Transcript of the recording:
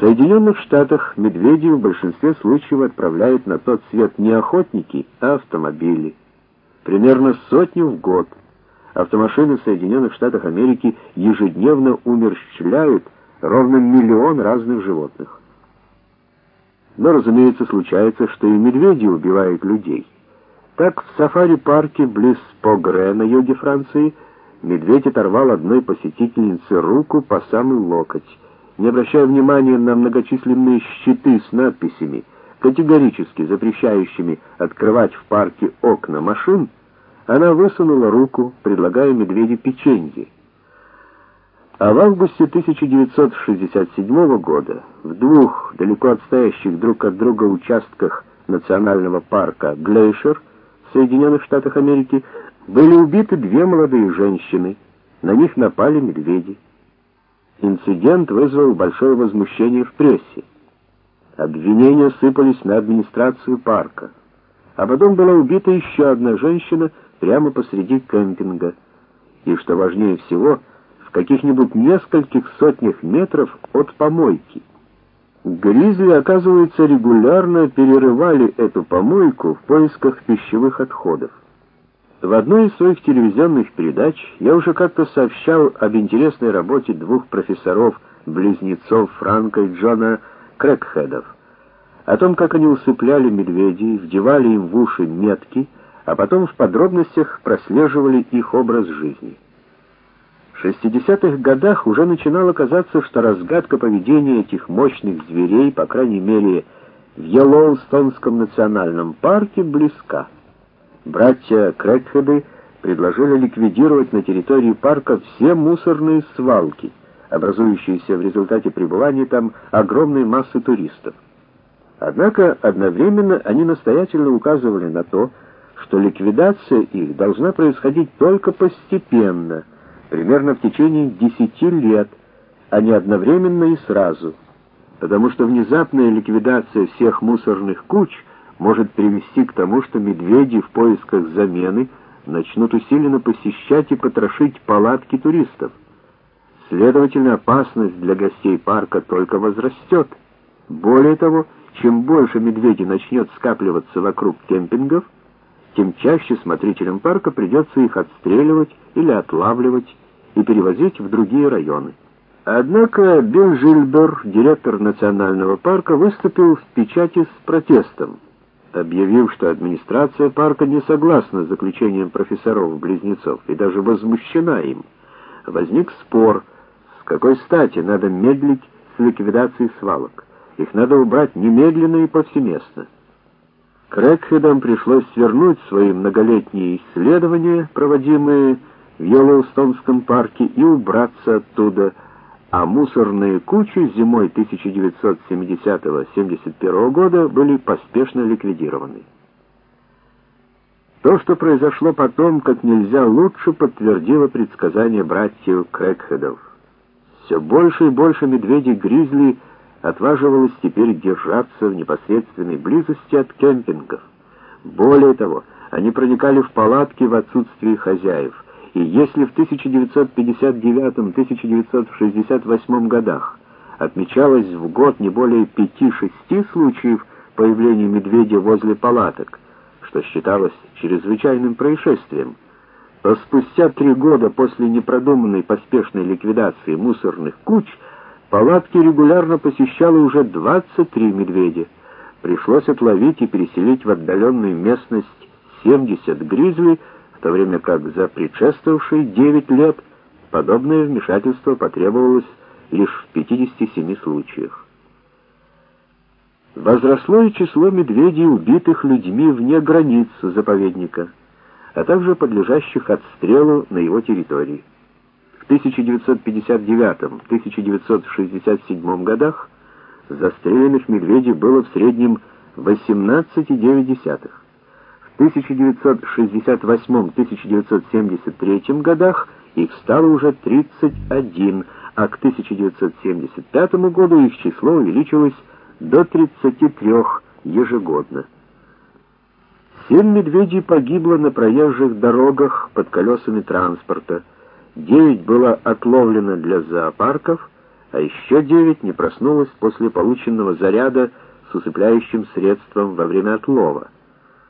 Соединенных Штатах медведей в большинстве случаев отправляют на тот свет не охотники, а автомобили. Примерно 100 в год. Автомашины в Соединенных Штатах Америки ежедневно умерщвляют ровно 1 миллион разных животных. Но, разумеется, случается, что и медведи убивают людей. Так, в сафари-парке близ Погре на юге Франции медведь оторвал одной посетительнице руку по самый локоть. Не обращая внимания на многочисленные щиты с надписями, категорически запрещающими открывать в парке окна машин, она высунула руку, предлагая медведю печенье. А в августе 1967 года в 2 далеко отстоящих друг от друга участках национального парка Глейшер в Соединенных Штатах Америки были убиты 2 молодые женщины, на них напали медведи. Инцидент вызвал большое возмущение в прессе. Обвинения сыпались на администрацию парка. А потом была убита еще одна женщина прямо посреди кемпинга. И, что важнее всего, в каких-нибудь нескольких сотнях метров от помойки. Гризли, оказывается, регулярно перерывали эту помойку в поисках пищевых отходов. В одной из своих телевизионных передач я уже как-то сообщал об интересной работе 2 профессоров-близнецов Франка и Джона Крэкхедов, о том, как они усыпляли медведей, вдевали им в уши метки, а потом в подробностях прослеживали их образ жизни. В 60-х годах уже начинало казаться, что разгадка поведения этих мощных зверей, по крайней мере, в Йеллоустонском национальном парке, близка. Братья Крэкхеды предложили ликвидировать на территории парка все мусорные свалки, образующиеся в результате пребывания там огромной массы туристов. Однако одновременно они настоятельно указывали на то, что ликвидация их должна происходить только постепенно, примерно в течение 10 лет, а не одновременно и сразу, потому что внезапная ликвидация всех мусорных куч может привести к тому, что медведи в поисках замены начнут усиленно посещать и потрошить палатки туристов. Следовательно, опасность для гостей парка только возрастет. Более того, чем больше медведей начнет скапливаться вокруг кемпингов, тем чаще смотрителям парка придется их отстреливать или отлавливать и перевозить в другие районы. Однако Билл Жильбер, директор национального парка, выступил в печати с протестом, объявив, что администрация парка не согласна с заключением профессоров-близнецов и даже возмущена им. Возник спор, с какой стати надо медлить с ликвидацией свалок. Их надо убрать немедленно и повсеместно. Крэкхедам пришлось свернуть свои многолетние исследования, проводимые в Йеллоустонском парке, и убраться оттуда, а мусорные кучи зимой 1970-71 года были поспешно ликвидированы. То, что произошло потом, как нельзя лучше подтвердило предсказания братьев Крэкхедов. Все больше и больше медведей-гризли отваживалось теперь держаться в непосредственной близости от кемпингов. Более того, они проникали в палатки в отсутствие хозяев, и если в 1959-1968 годах отмечалось в год не более 5-6 случаев появления медведя возле палаток, что считалось чрезвычайным происшествием, то спустя 3 года после непродуманной поспешной ликвидации мусорных куч палатки регулярно посещало уже 23 медведя. Пришлось отловить и переселить в отдаленную местность 70 гризли, в то время как за предшествовавшие 9 лет подобное вмешательство потребовалось лишь в 57 случаях. Возросло и число медведей, убитых людьми вне границ заповедника, а также подлежащих отстрелу на его территории. В 1959-1967 годах застреленных медведей было в среднем 18,9. В 1968-1973 годах их стало уже 31, а к 1975 году их число увеличилось до 33 ежегодно. 7 медведей погибло на проезжих дорогах под колесами транспорта, 9 было отловлено для зоопарков, а еще 9 не проснулось после полученного заряда с усыпляющим средством во время отлова.